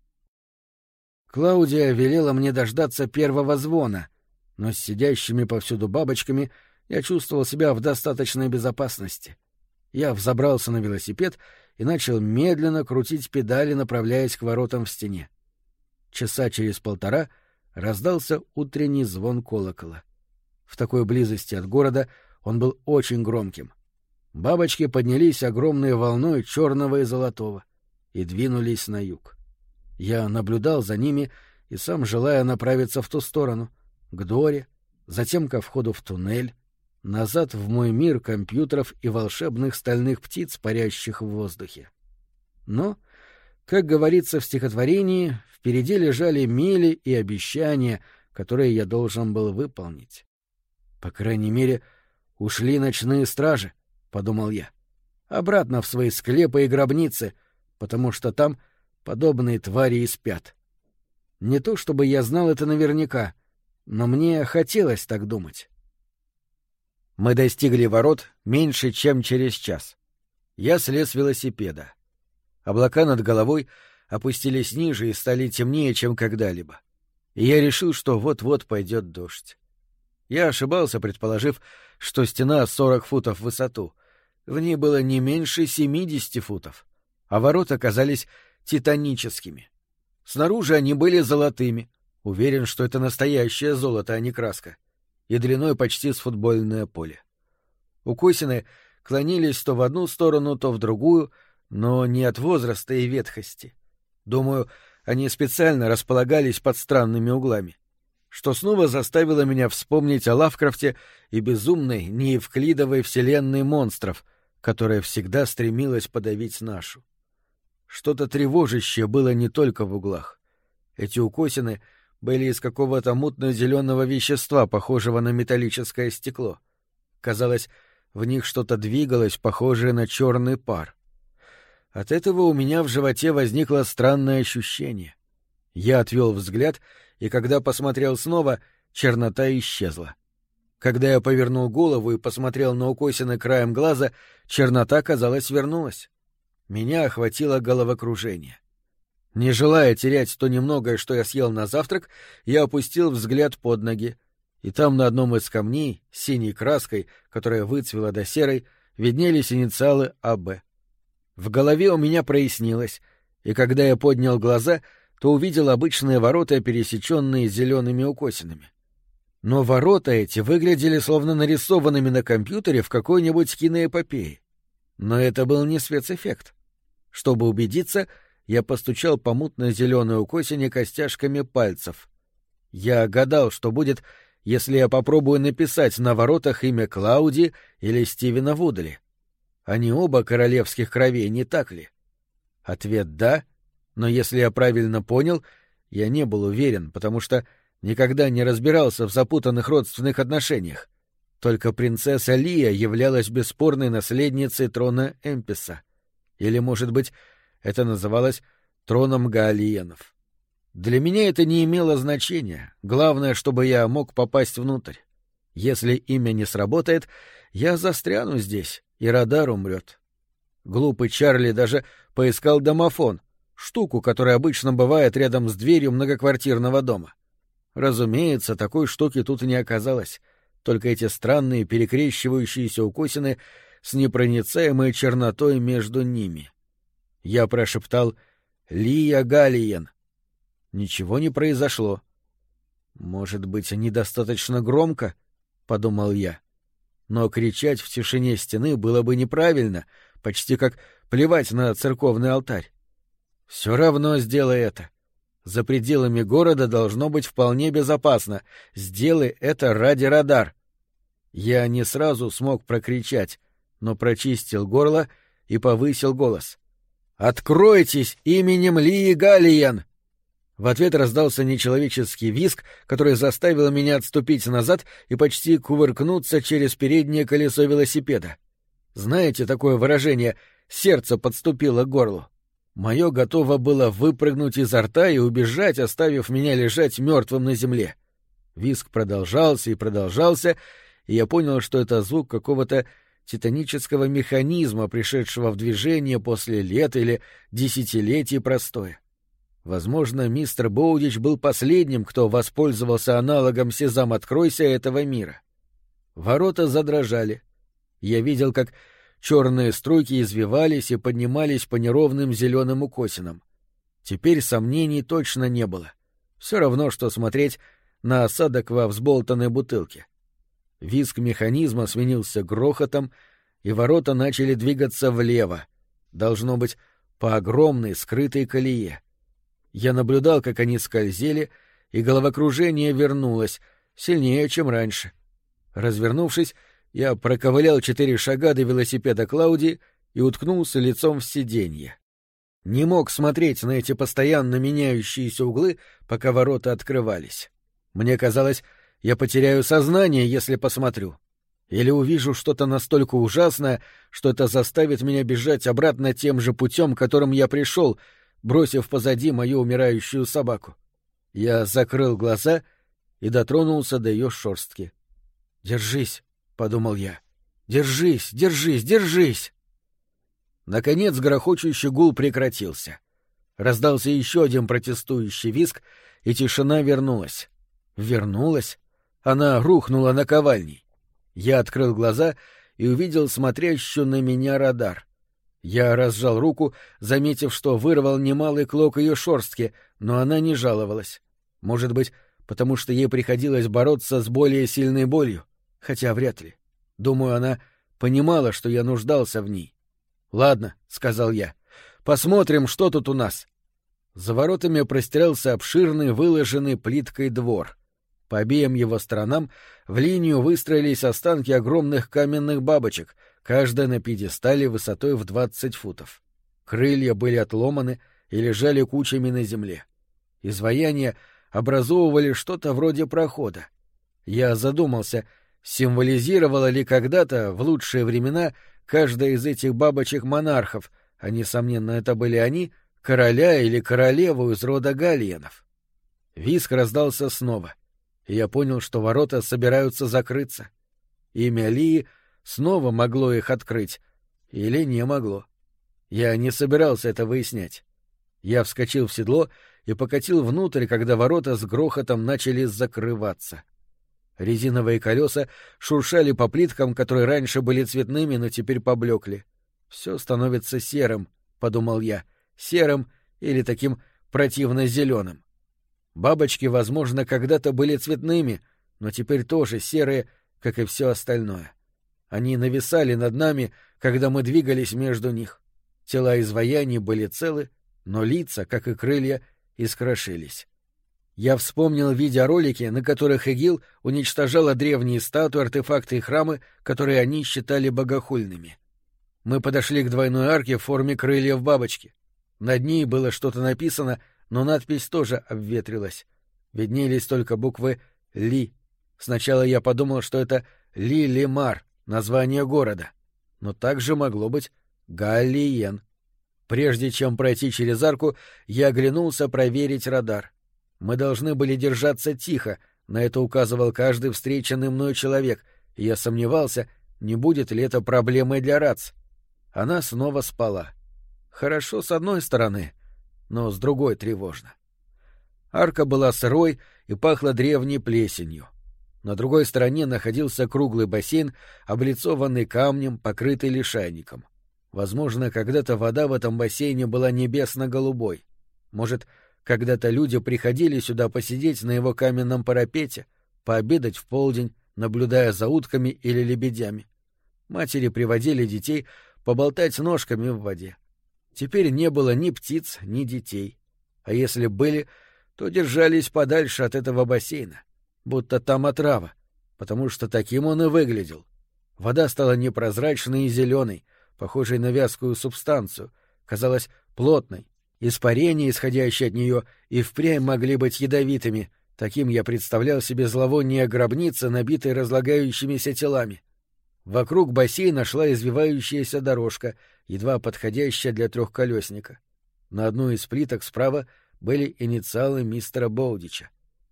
Клаудия велела мне дождаться первого звона, но с сидящими повсюду бабочками я чувствовал себя в достаточной безопасности. Я взобрался на велосипед и начал медленно крутить педали, направляясь к воротам в стене. Часа через 1,5 раздался утренний звон колокола. В такой близости от города он был очень громким. Бабочки поднялись огромной волной черного и золотого и двинулись на юг. Я наблюдал за ними и сам желая направиться в ту сторону, к Доре, затем ко входу в туннель, назад в мой мир компьютеров и волшебных стальных птиц, парящих в воздухе. Но, как говорится в стихотворении, впереди лежали мили и обещания, которые я должен был выполнить. По крайней мере, ушли ночные стражи, — подумал я, — обратно в свои склепы и гробницы, потому что там подобные твари и спят. Не то чтобы я знал это наверняка, но мне хотелось так думать. Мы достигли ворот меньше, чем через час. Я слез с велосипеда. Облака над головой опустились ниже и стали темнее, чем когда-либо. И я решил, что вот-вот пойдет дождь. Я ошибался, предположив, что стена 40 футов в высоту. В ней было не меньше 70 футов, а ворота казались титаническими. Снаружи они были золотыми, уверен, что это настоящее золото, а не краска, и длиной почти с футбольное поле. Укосины клонились то в одну сторону, то в другую, но не от возраста и ветхости. Думаю, они специально располагались под странными углами, что снова заставило меня вспомнить о Лавкрафте и безумной неевклидовой вселенной монстров, которая всегда стремилась подавить нашу. Что-то тревожащее было не только в углах. Эти укосины были из какого-то мутно-зеленого вещества, похожего на металлическое стекло. Казалось, в них что-то двигалось, похожее на черный пар. От этого у меня в животе возникло странное ощущение. Я отвел взгляд, и когда посмотрел снова, чернота исчезла. Когда я повернул голову и посмотрел на укосины краем глаза, чернота, казалось, вернулась. Меня охватило головокружение. Не желая терять то немногое, что я съел на завтрак, я опустил взгляд под ноги, и там на одном из камней, синей краской, которая выцвела до серой, виднелись инициалы АБ. В голове у меня прояснилось, и когда я поднял глаза, то увидел обычные ворота, пересеченные зелеными укосинами. Но ворота эти выглядели словно нарисованными на компьютере в какой-нибудь киноэпопее. Но это был не спецэффект. Чтобы убедиться, я постучал по мутно-зеленой укосине костяшками пальцев. Я гадал, что будет, если я попробую написать на воротах имя Клауди или Стивена Вудли. Они оба королевских кровей, не так ли? Ответ — да, но если я правильно понял, я не был уверен, потому что никогда не разбирался в запутанных родственных отношениях. Только принцесса Лия являлась бесспорной наследницей трона Эмписа. Или, может быть, это называлось троном Гаалиенов. Для меня это не имело значения. Главное, чтобы я мог попасть внутрь. Если имя не сработает, я застряну здесь, и радар умрет. Глупый Чарли даже поискал домофон, штуку, которая обычно бывает рядом с дверью многоквартирного дома. Разумеется, такой штуки тут не оказалось, только эти странные перекрещивающиеся укосины с непроницаемой чернотой между ними. Я прошептал «Лия Галиен». Ничего не произошло. «Может быть, недостаточно громко?» — подумал я. Но кричать в тишине стены было бы неправильно, почти как плевать на церковный алтарь. Все равно сделай это. За пределами города должно быть вполне безопасно. Сделай это ради радар. Я не сразу смог прокричать, но прочистил горло и повысил голос. «Откройтесь именем Лии Галиен!» В ответ раздался нечеловеческий визг, который заставил меня отступить назад и почти кувыркнуться через переднее колесо велосипеда. Знаете такое выражение «сердце подступило к горлу»? Мое готово было выпрыгнуть изо рта и убежать, оставив меня лежать мертвым на земле. Визг продолжался и продолжался, и я понял, что это звук какого-то титанического механизма, пришедшего в движение после лет или десятилетий простоя. Возможно, мистер Боудич был последним, кто воспользовался аналогом «Сезам, откройся» этого мира. Ворота задрожали. Я видел, как черные струйки извивались и поднимались по неровным зеленым укосинам. Теперь сомнений точно не было. Все равно, что смотреть на осадок во взболтанной бутылке. Визг механизма сменился грохотом, и ворота начали двигаться влево, должно быть, по огромной скрытой колее. Я наблюдал, как они скользили, и головокружение вернулось, сильнее, чем раньше. Развернувшись, я проковылял 4 шага до велосипеда Клауди и уткнулся лицом в сиденье. Не мог смотреть на эти постоянно меняющиеся углы, пока ворота открывались. Мне казалось, я потеряю сознание, если посмотрю. Или увижу что-то настолько ужасное, что это заставит меня бежать обратно тем же путем, которым я пришел, бросив позади мою умирающую собаку. Я закрыл глаза и дотронулся до ее шерстки. «Держись», — подумал я. «Держись, держись, держись!» Наконец грохочущий гул прекратился. Раздался еще один протестующий визг, и тишина вернулась. Вернулась? Она рухнула наковальней. Я открыл глаза и увидел смотрящую на меня радар. Я разжал руку, заметив, что вырвал немалый клок ее шерстки, но она не жаловалась. Может быть, потому что ей приходилось бороться с более сильной болью, хотя вряд ли. Думаю, она понимала, что я нуждался в ней. «Ладно», — сказал я, — «посмотрим, что тут у нас». За воротами простирался обширный, выложенный плиткой двор. По обеим его сторонам в линию выстроились останки огромных каменных бабочек, каждая на пьедестале высотой в 20 футов. Крылья были отломаны и лежали кучами на земле. Изваяния образовывали что-то вроде прохода. Я задумался, символизировала ли когда-то, в лучшие времена, каждая из этих бабочек-монархов, а, несомненно, это были они, короля или королеву из рода Галиенов. Визг раздался снова, и я понял, что ворота собираются закрыться. Имя Лии снова могло их открыть, или не могло. Я не собирался это выяснять. Я вскочил в седло и покатил внутрь, когда ворота с грохотом начали закрываться. Резиновые колеса шуршали по плиткам, которые раньше были цветными, но теперь поблекли. «Все становится серым», — подумал я, — «серым или таким противно-зеленым». Бабочки, возможно, когда-то были цветными, но теперь тоже серые, как и все остальное. Они нависали над нами, когда мы двигались между них. Тела изваяний были целы, но лица, как и крылья, искрошились. Я вспомнил видеоролики, на которых ИГИЛ уничтожала древние статуи, артефакты и храмы, которые они считали богохульными. Мы подошли к двойной арке в форме крыльев бабочки. Над ней было что-то написано, но надпись тоже обветрилась. Виднелись только буквы «Ли». Сначала я подумал, что это Ли-Лемар, название города. Но также могло быть Галлиен. Прежде чем пройти через арку, я оглянулся проверить радар. Мы должны были держаться тихо, на это указывал каждый встреченный мной человек, и я сомневался, не будет ли это проблемой для РАЦ. Она снова спала. Хорошо с одной стороны, но с другой тревожно. Арка была сырой и пахла древней плесенью. На другой стороне находился круглый бассейн, облицованный камнем, покрытый лишайником. Возможно, когда-то вода в этом бассейне была небесно-голубой. Может, когда-то люди приходили сюда посидеть на его каменном парапете, пообедать в полдень, наблюдая за утками или лебедями. Матери приводили детей поболтать ножками в воде. Теперь не было ни птиц, ни детей. А если были, то держались подальше от этого бассейна, будто там отрава, потому что таким он и выглядел. Вода стала непрозрачной и зеленой, похожей на вязкую субстанцию, казалась плотной. Испарения, исходящие от нее, и впрямь могли быть ядовитыми. Таким я представлял себе зловоние гробницы, набитой разлагающимися телами. Вокруг бассейна шла извивающаяся дорожка, едва подходящая для трехколесника. На одной из плиток справа были инициалы мистера Боудича.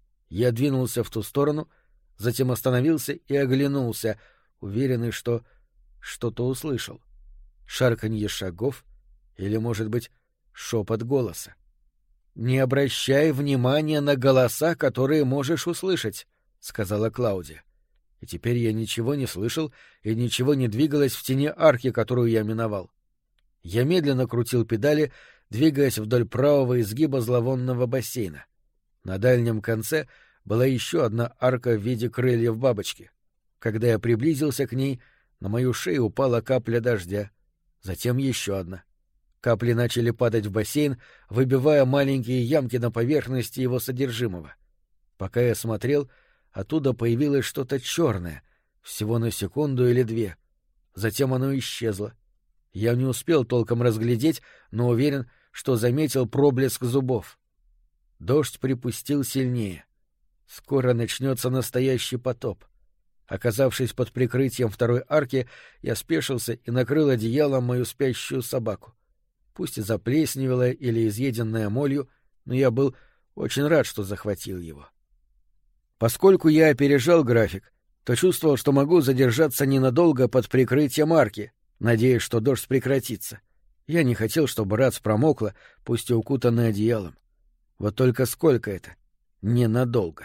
Я двинулся в ту сторону, затем остановился и оглянулся, уверенный, что что-то услышал. Шарканье шагов или, может быть, шепот голоса. «Не обращай внимания на голоса, которые можешь услышать», — сказала Клаудия. И теперь я ничего не слышал, и ничего не двигалось в тени арки, которую я миновал. Я медленно крутил педали, двигаясь вдоль правого изгиба зловонного бассейна. На дальнем конце была еще одна арка в виде крыльев бабочки. Когда я приблизился к ней, на мою шею упала капля дождя. Затем еще одна. Капли начали падать в бассейн, выбивая маленькие ямки на поверхности его содержимого. Пока я смотрел, оттуда появилось что-то черное, всего на секунду или две. Затем оно исчезло. Я не успел толком разглядеть, но уверен, что заметил проблеск зубов. Дождь припустил сильнее. Скоро начнется настоящий потоп. Оказавшись под прикрытием второй арки, я спешился и накрыл одеялом мою спящую собаку. Пусть и заплесневелая или изъеденная молью, но я был очень рад, что захватил его. Поскольку я опережал график, то чувствовал, что могу задержаться ненадолго под прикрытием арки, надеясь, что дождь прекратится. Я не хотел, чтобы Рац промокла, пусть и укутанная одеялом. Вот только сколько это? Ненадолго.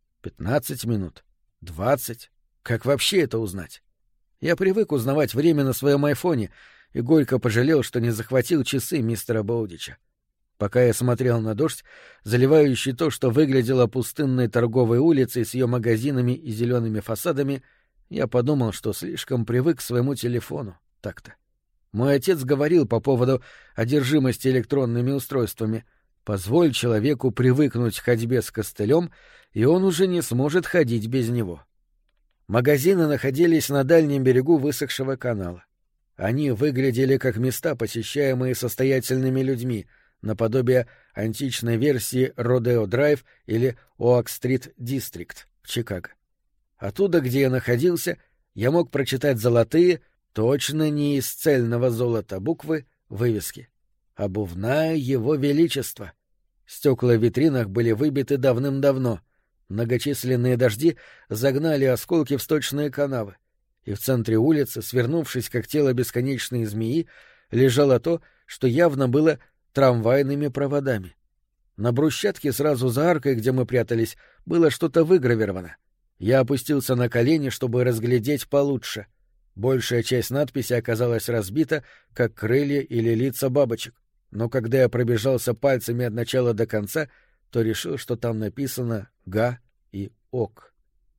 15 минут? 20? Как вообще это узнать? Я привык узнавать время на своем айфоне и горько пожалел, что не захватил часы мистера Боудича. Пока я смотрел на дождь, заливающий то, что выглядело пустынной торговой улицей с ее магазинами и зелеными фасадами, я подумал, что слишком привык к своему телефону. Так-то. Мой отец говорил по поводу одержимости электронными устройствами. Позволь человеку привыкнуть к ходьбе с костылем, и он уже не сможет ходить без него. Магазины находились на дальнем берегу высохшего канала. Они выглядели как места, посещаемые состоятельными людьми, наподобие античной версии Родео-Драйв или Оак-Стрит-Дистрикт в Чикаго. Оттуда, где я находился, я мог прочитать золотые, точно не из цельного золота буквы, вывески. «Обувная его величество». Стекла в витринах были выбиты давным-давно. Многочисленные дожди загнали осколки в сточные канавы. И в центре улицы, свернувшись, как тело бесконечной змеи, лежало то, что явно было трамвайными проводами. На брусчатке сразу за аркой, где мы прятались, было что-то выгравировано. Я опустился на колени, чтобы разглядеть получше. Большая часть надписи оказалась разбита, как крылья или лица бабочек, но когда я пробежался пальцами от начала до конца, то решил, что там написано «Га» и «Ок».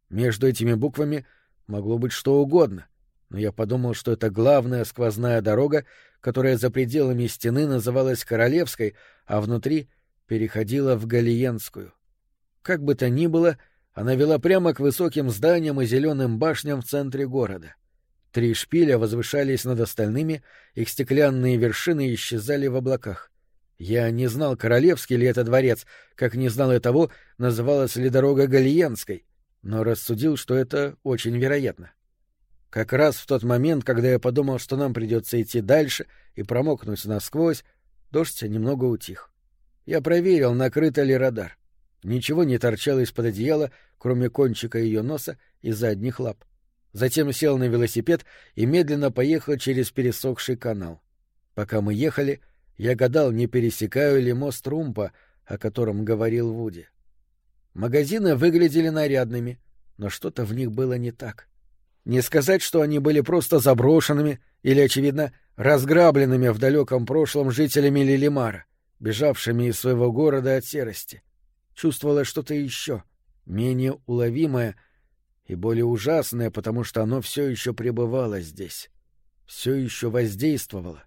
Между этими буквами могло быть что угодно, но я подумал, что это главная сквозная дорога, которая за пределами стены называлась Королевской, а внутри переходила в Галиенскую. Как бы то ни было, она вела прямо к высоким зданиям и зеленым башням в центре города. 3 шпиля возвышались над остальными, их стеклянные вершины исчезали в облаках. Я не знал, королевский ли это дворец, как не знал и того, называлась ли дорога Галиенской, но рассудил, что это очень вероятно. Как раз в тот момент, когда я подумал, что нам придется идти дальше и промокнуть насквозь, дождь немного утих. Я проверил, накрыто ли радар. Ничего не торчало из-под одеяла, кроме кончика ее носа и задних лап. Затем сел на велосипед и медленно поехал через пересохший канал. Пока мы ехали, я гадал, не пересекаю ли мост Румпа, о котором говорил Вуди. Магазины выглядели нарядными, но что-то в них было не так. Не сказать, что они были просто заброшенными или, очевидно, разграбленными в далеком прошлом жителями Лилимара, бежавшими из своего города от серости. Чувствовалось что-то еще, менее уловимое и более ужасное, потому что оно все еще пребывало здесь, все еще воздействовало.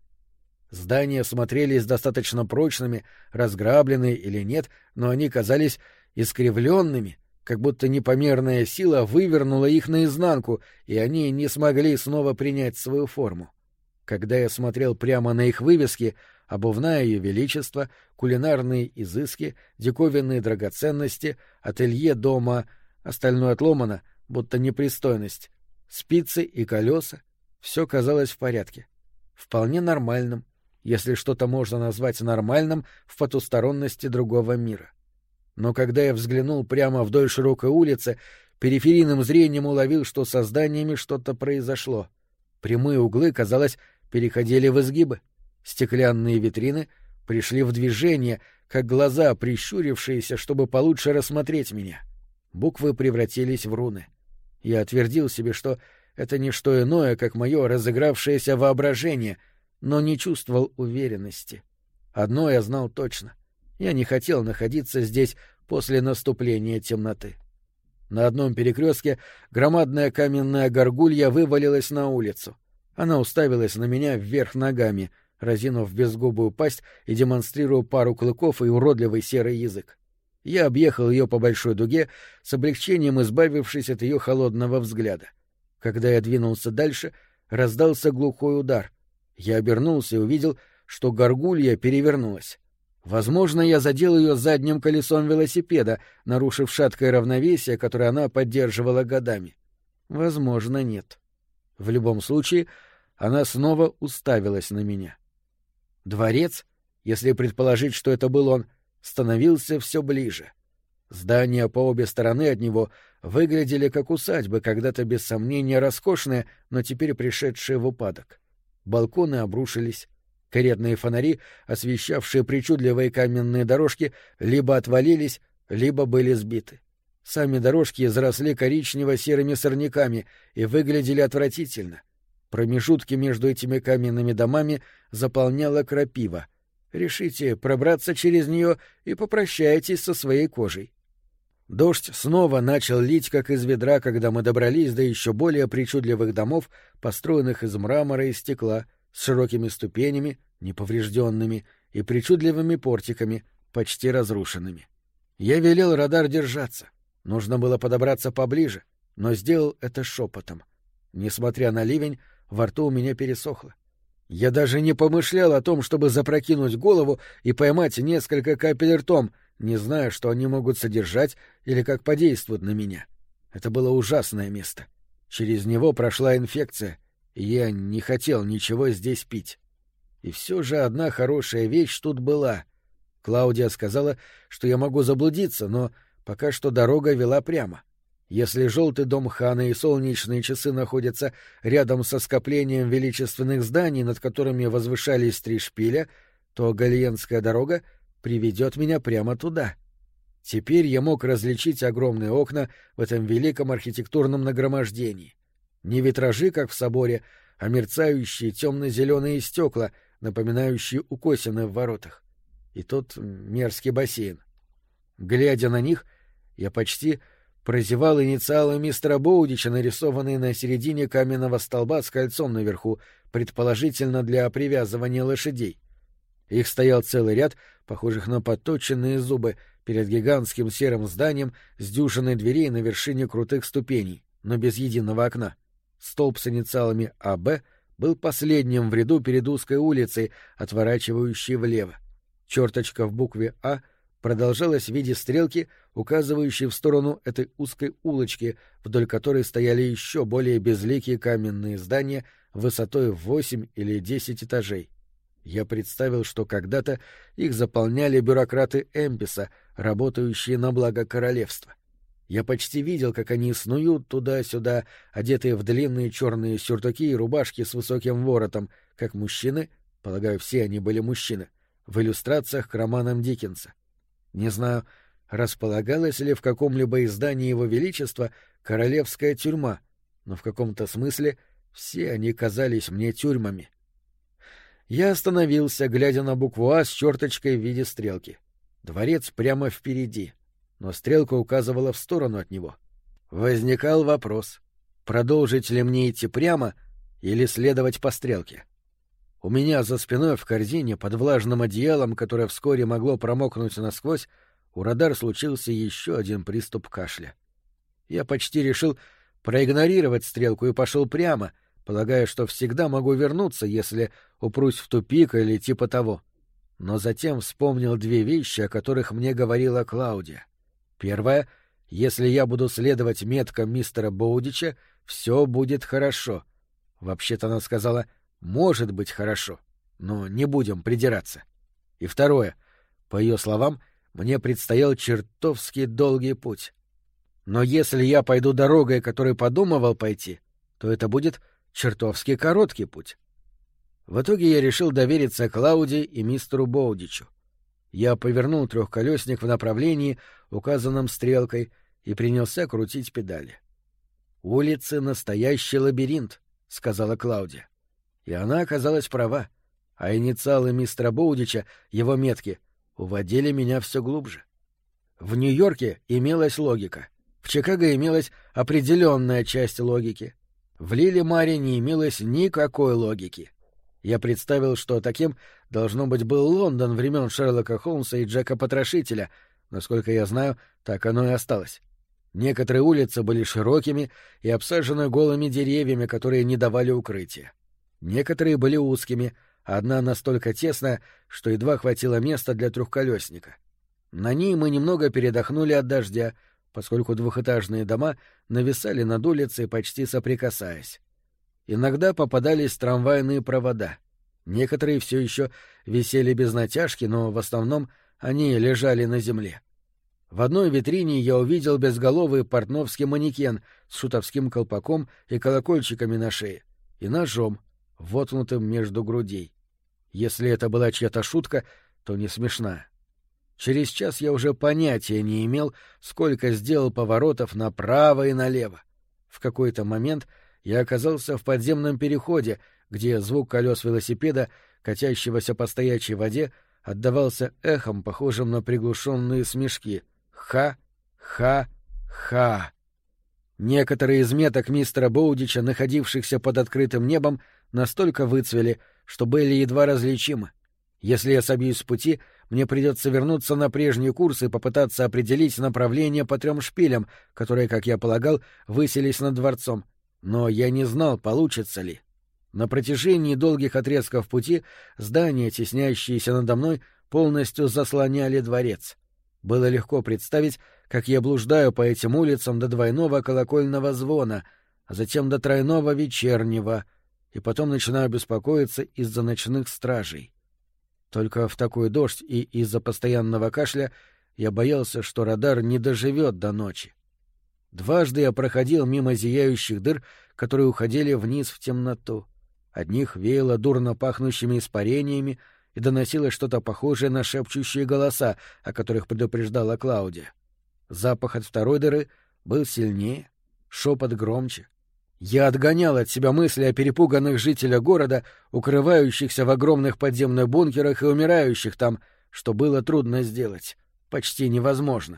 Здания смотрелись достаточно прочными, разграбленные или нет, но они казались искривленными, как будто непомерная сила вывернула их наизнанку, и они не смогли снова принять свою форму. Когда я смотрел прямо на их вывески, обувная ее величество, кулинарные изыски, диковинные драгоценности, ателье дома, остальное отломано, будто непристойность, спицы и колеса, все казалось в порядке. Вполне нормальным, если что-то можно назвать нормальным в потусторонности другого мира. Но когда я взглянул прямо вдоль широкой улицы, периферийным зрением уловил, что со зданиями что-то произошло. Прямые углы, казалось, переходили в изгибы. Стеклянные витрины пришли в движение, как глаза, прищурившиеся, чтобы получше рассмотреть меня. Буквы превратились в руны. Я отвердил себе, что это не что иное, как мое разыгравшееся воображение, но не чувствовал уверенности. Одно я знал точно. Я не хотел находиться здесь после наступления темноты. На одном перекрестке громадная каменная горгулья вывалилась на улицу. Она уставилась на меня вверх ногами, разинув безгубую пасть и демонстрируя пару клыков и уродливый серый язык. Я объехал ее по большой дуге, с облегчением избавившись от ее холодного взгляда. Когда я двинулся дальше, раздался глухой удар. Я обернулся и увидел, что горгулья перевернулась. Возможно, я задел ее задним колесом велосипеда, нарушив шаткое равновесие, которое она поддерживала годами. Возможно, нет. В любом случае, она снова уставилась на меня. Дворец, если предположить, что это был он, становился все ближе. Здания по обе стороны от него выглядели как усадьбы, когда-то без сомнения роскошные, но теперь пришедшие в упадок. Балконы обрушились. Каретные фонари, освещавшие причудливые каменные дорожки, либо отвалились, либо были сбиты. Сами дорожки заросли коричнево-серыми сорняками и выглядели отвратительно. Промежутки между этими каменными домами заполняла крапива. Решите пробраться через нее и попрощайтесь со своей кожей. Дождь снова начал лить, как из ведра, когда мы добрались до еще более причудливых домов, построенных из мрамора и стекла, с широкими ступенями, неповрежденными, и причудливыми портиками, почти разрушенными. Я велел радар держаться. Нужно было подобраться поближе, но сделал это шепотом. Несмотря на ливень, во рту у меня пересохло. Я даже не помышлял о том, чтобы запрокинуть голову и поймать несколько капель ртом, не зная, что они могут содержать или как подействуют на меня. Это было ужасное место. Через него прошла инфекция, и я не хотел ничего здесь пить. И все же одна хорошая вещь тут была. Клаудия сказала, что я могу заблудиться, но пока что дорога вела прямо. Если желтый дом хана и солнечные часы находятся рядом со скоплением величественных зданий, над которыми возвышались 3 шпиля, то Галиенская дорога приведет меня прямо туда. Теперь я мог различить огромные окна в этом великом архитектурном нагромождении. Не витражи, как в соборе, а мерцающие темно-зеленые стекла, напоминающие укосины в воротах. И тот мерзкий бассейн. Глядя на них, я почти прозевал инициалы мистера Боудича, нарисованные на середине каменного столба с кольцом наверху, предположительно для привязывания лошадей. Их стоял целый ряд, похожих на подточенные зубы, перед гигантским серым зданием с дюжиной дверей на вершине крутых ступеней, но без единого окна. Столб с инициалами АБ был последним в ряду перед узкой улицей, отворачивающей влево. Черточка в букве «А» продолжалась в виде стрелки, указывающей в сторону этой узкой улочки, вдоль которой стояли еще более безликие каменные здания высотой в 8 или 10 этажей. Я представил, что когда-то их заполняли бюрократы Эмписа, работающие на благо королевства. Я почти видел, как они снуют туда-сюда, одетые в длинные черные сюртуки и рубашки с высоким воротом, как мужчины, полагаю, все они были мужчины, в иллюстрациях к романам Диккенса. Не знаю, располагалась ли в каком-либо издании Его Величества королевская тюрьма, но в каком-то смысле все они казались мне тюрьмами. Я остановился, глядя на букву «А» с черточкой в виде стрелки. Дворец прямо впереди, но стрелка указывала в сторону от него. Возникал вопрос, продолжить ли мне идти прямо или следовать по стрелке. У меня за спиной в корзине под влажным одеялом, которое вскоре могло промокнуть насквозь, у Радар случился еще один приступ кашля. Я почти решил проигнорировать стрелку и пошел прямо, полагая, что всегда могу вернуться, если упрусь в тупик или типа того. Но затем вспомнил две вещи, о которых мне говорила Клаудия. Первая — если я буду следовать меткам мистера Боудича, все будет хорошо. Вообще-то она сказала «может быть хорошо», но не будем придираться. И второе — по ее словам, мне предстоял чертовски долгий путь. Но если я пойду дорогой, которой подумывал пойти, то это будет чертовски короткий путь. В итоге я решил довериться Клауди и мистеру Боудичу. Я повернул трехколесник в направлении, указанном стрелкой, и принялся крутить педали. «Улицы — настоящий лабиринт», — сказала Клаудия. И она оказалась права, а инициалы мистера Боудича, его метки, уводили меня все глубже. В Нью-Йорке имелась логика, в Чикаго имелась определенная часть логики, в Лилли-Маре не имелось никакой логики. Я представил, что таким, должно быть, был Лондон времен Шерлока Холмса и Джека Потрошителя. Насколько я знаю, так оно и осталось. Некоторые улицы были широкими и обсажены голыми деревьями, которые не давали укрытия. Некоторые были узкими, одна настолько тесная, что едва хватило места для трехколесника. На ней мы немного передохнули от дождя, поскольку двухэтажные дома нависали над улицей, почти соприкасаясь. Иногда попадались трамвайные провода. Некоторые все еще висели без натяжки, но в основном они лежали на земле. В одной витрине я увидел безголовый портновский манекен с шутовским колпаком и колокольчиками на шее, и ножом, воткнутым между грудей. Если это была чья-то шутка, то не смешная. Через час я уже понятия не имел, сколько сделал поворотов направо и налево. В какой-то момент я оказался в подземном переходе, где звук колес велосипеда, катящегося по стоячей воде, отдавался эхом, похожим на приглушенные смешки. Ха-ха-ха. Некоторые из меток мистера Боудича, находившихся под открытым небом, настолько выцвели, что были едва различимы. Если я собьюсь с пути, мне придется вернуться на прежний курс и попытаться определить направление по 3 шпилям, которые, как я полагал, высились над дворцом. Но я не знал, получится ли. На протяжении долгих отрезков пути здания, теснящиеся надо мной, полностью заслоняли дворец. Было легко представить, как я блуждаю по этим улицам до двойного колокольного звона, а затем до тройного вечернего, и потом начинаю беспокоиться из-за ночных стражей. Только в такой дождь и из-за постоянного кашля я боялся, что Радар не доживет до ночи. Дважды я проходил мимо зияющих дыр, которые уходили вниз в темноту. От них веяло дурно пахнущими испарениями и доносилось что-то похожее на шепчущие голоса, о которых предупреждала Клаудия. Запах от второй дыры был сильнее, шепот громче. Я отгонял от себя мысли о перепуганных жителях города, укрывающихся в огромных подземных бункерах и умирающих там, что было трудно сделать, почти невозможно.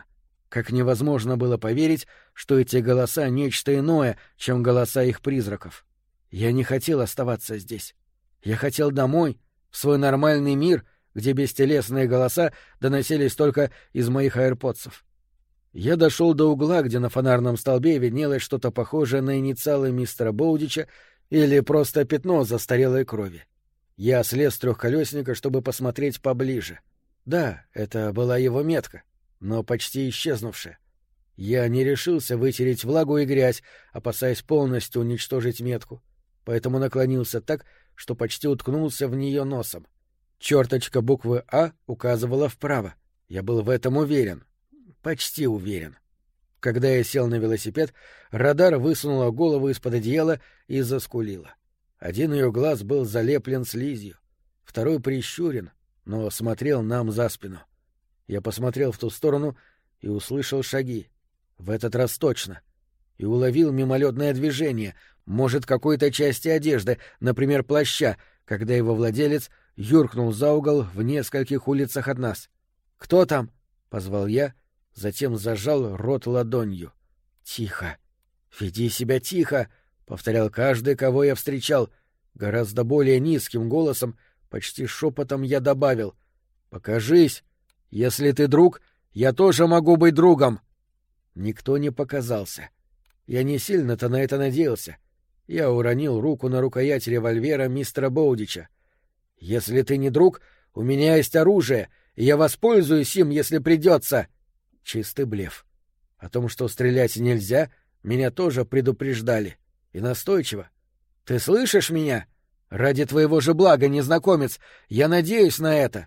Как невозможно было поверить, что эти голоса — нечто иное, чем голоса их призраков. Я не хотел оставаться здесь. Я хотел домой, в свой нормальный мир, где бестелесные голоса доносились только из моих аирподсов. Я дошел до угла, где на фонарном столбе виднелось что-то похожее на инициалы мистера Боудича или просто пятно застарелой крови. Я слез с трехколесника, чтобы посмотреть поближе. Да, это была его метка, но почти исчезнувшая. Я не решился вытереть влагу и грязь, опасаясь полностью уничтожить метку, поэтому наклонился так, что почти уткнулся в нее носом. Черточка буквы «А» указывала вправо. Я был в этом уверен. Почти уверен. Когда я сел на велосипед, радар высунула голову из-под одеяла и заскулила. Один ее глаз был залеплен слизью, второй прищурен, но смотрел нам за спину. Я посмотрел в ту сторону и услышал шаги. В этот раз точно. И уловил мимолетное движение, может, какой-то части одежды, например, плаща, когда его владелец юркнул за угол в нескольких улицах от нас. «Кто там?» — позвал я, затем зажал рот ладонью. «Тихо! Веди себя тихо!» — повторял каждый, кого я встречал. Гораздо более низким голосом, почти шепотом я добавил: «Покажись! Если ты друг, я тоже могу быть другом!» Никто не показался. Я не сильно-то на это надеялся. Я уронил руку на рукоять револьвера мистера Боудича. «Если ты не друг, у меня есть оружие, и я воспользуюсь им, если придется!» Чистый блеф. О том, что стрелять нельзя, меня тоже предупреждали. И настойчиво. «Ты слышишь меня? Ради твоего же блага, незнакомец, я надеюсь на это!»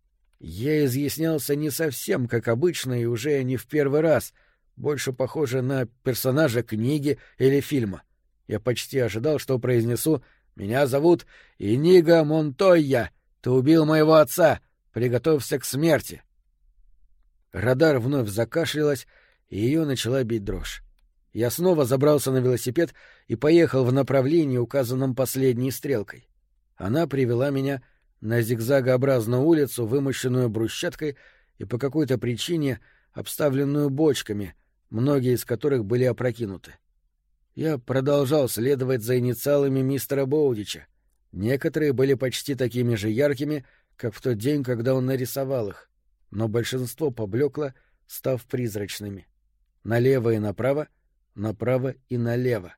Я изъяснялся не совсем как обычно и уже не в первый раз, больше похоже на персонажа книги или фильма. Я почти ожидал, что произнесу: «Меня зовут Иниго Монтойя. Ты убил моего отца. Приготовься к смерти». Радар вновь закашлялась, и ее начала бить дрожь. Я снова забрался на велосипед и поехал в направлении, указанном последней стрелкой. Она привела меня на зигзагообразную улицу, вымощенную брусчаткой и по какой-то причине обставленную бочками, многие из которых были опрокинуты. Я продолжал следовать за инициалами мистера Боудича. Некоторые были почти такими же яркими, как в тот день, когда он нарисовал их, но большинство поблекло, став призрачными. Налево и направо, направо и налево.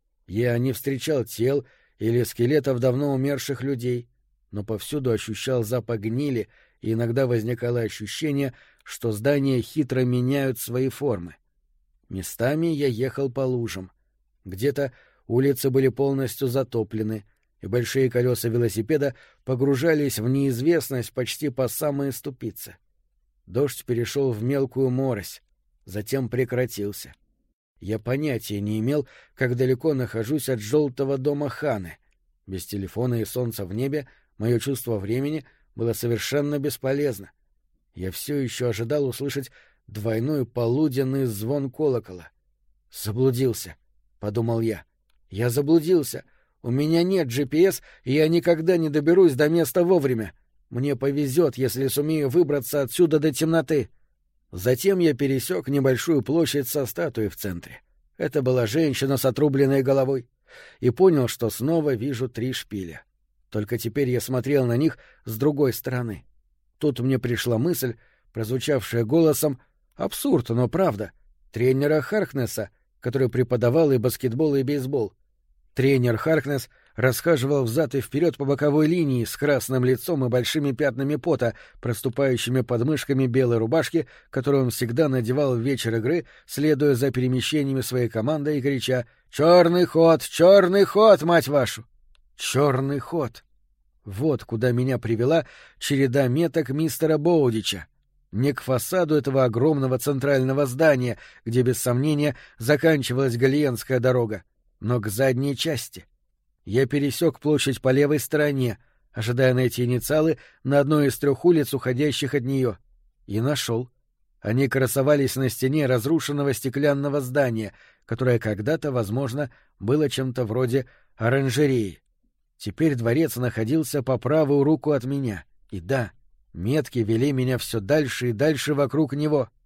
Я не встречал тел или скелетов давно умерших людей, но повсюду ощущал запах гнили, и иногда возникало ощущение, что здания хитро меняют свои формы. Местами я ехал по лужам. Где-то улицы были полностью затоплены, и большие колеса велосипеда погружались в неизвестность почти по самые ступицы. Дождь перешел в мелкую морось, затем прекратился. Я понятия не имел, как далеко нахожусь от желтого дома Ханы. Без телефона и солнца в небе мое чувство времени было совершенно бесполезно. Я все еще ожидал услышать двойной полуденный звон колокола. «Заблудился», — подумал я. «Я заблудился. У меня нет GPS, и я никогда не доберусь до места вовремя. Мне повезет, если сумею выбраться отсюда до темноты». Затем я пересек небольшую площадь со статуей в центре. Это была женщина с отрубленной головой. И понял, что снова вижу 3 шпиля. Только теперь я смотрел на них с другой стороны. Тут мне пришла мысль, прозвучавшая голосом: абсурд, но правда, тренера Харкнесса, который преподавал и баскетбол, и бейсбол. Тренер Харкнесс расхаживал взад и вперед по боковой линии с красным лицом и большими пятнами пота, проступающими под мышками белой рубашки, которую он всегда надевал в вечер игры, следуя за перемещениями своей команды и крича: «Черный ход! Черный ход, мать вашу!» Черный ход! Вот куда меня привела череда меток мистера Боудича. Не к фасаду этого огромного центрального здания, где, без сомнения, заканчивалась Галиенская дорога, но к задней части. Я пересек площадь по левой стороне, ожидая найти инициалы на одной из 3 улиц, уходящих от нее. И нашел. Они красовались на стене разрушенного стеклянного здания, которое когда-то, возможно, было чем-то вроде оранжереи. Теперь дворец находился по правую руку от меня. И да, метки вели меня все дальше и дальше вокруг него.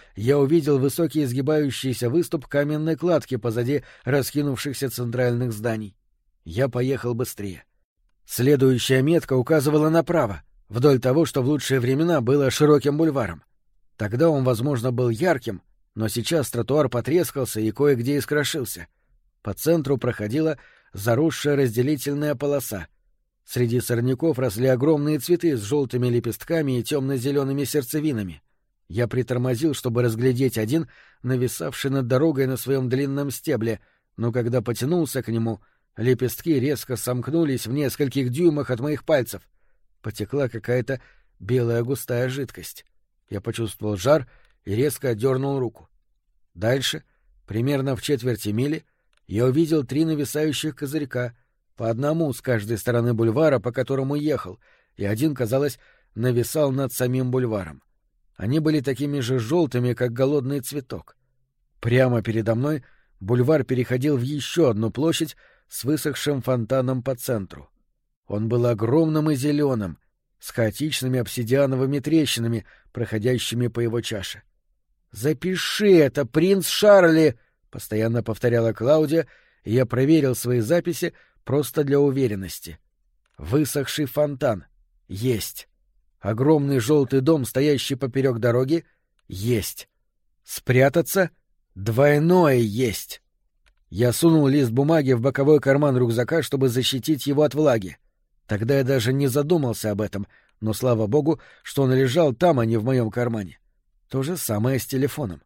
я увидел высокий изгибающийся выступ каменной кладки позади раскинувшихся центральных зданий. Я поехал быстрее. Следующая метка указывала направо, вдоль того, что в лучшие времена было широким бульваром. Тогда он, возможно, был ярким, но сейчас тротуар потрескался и кое-где искрошился. По центру проходила заросшая разделительная полоса. Среди сорняков росли огромные цветы с желтыми лепестками и темно-зелеными сердцевинами. Я притормозил, чтобы разглядеть один, нависавший над дорогой на своем длинном стебле, но когда потянулся к нему, лепестки резко сомкнулись в нескольких дюймах от моих пальцев. Потекла какая-то белая густая жидкость. Я почувствовал жар и резко отдернул руку. Дальше, примерно в четверти мили, я увидел 3 нависающих козырька, по одному с каждой стороны бульвара, по которому ехал, и один, казалось, нависал над самим бульваром. Они были такими же желтыми, как голодный цветок. Прямо передо мной бульвар переходил в еще одну площадь с высохшим фонтаном по центру. Он был огромным и зеленым, с хаотичными обсидиановыми трещинами, проходящими по его чаше. «Запиши это, принц Шарли!» — постоянно повторяла Клаудия, и я проверил свои записи просто для уверенности. Высохший фонтан. Есть. Огромный желтый дом, стоящий поперек дороги. Есть. Спрятаться. Двойное есть. Я сунул лист бумаги в боковой карман рюкзака, чтобы защитить его от влаги. Тогда я даже не задумался об этом, но, слава богу, что он лежал там, а не в моем кармане. То же самое с телефоном.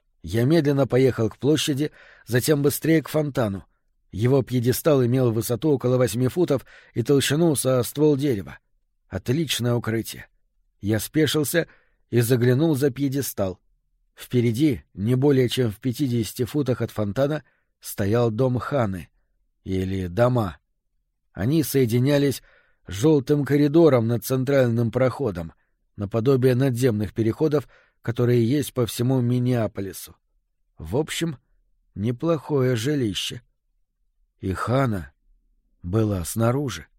Я медленно поехал к площади, затем быстрее к фонтану. Его пьедестал имел высоту около 8 футов и толщину со ствол дерева. Отличное укрытие. Я спешился и заглянул за пьедестал. Впереди, не более чем в 50 футах от фонтана, стоял дом Ханы. Или дома. Они соединялись желтым коридором над центральным проходом, наподобие надземных переходов, которые есть по всему Миннеаполису. В общем, неплохое жилище. И Хана была снаружи.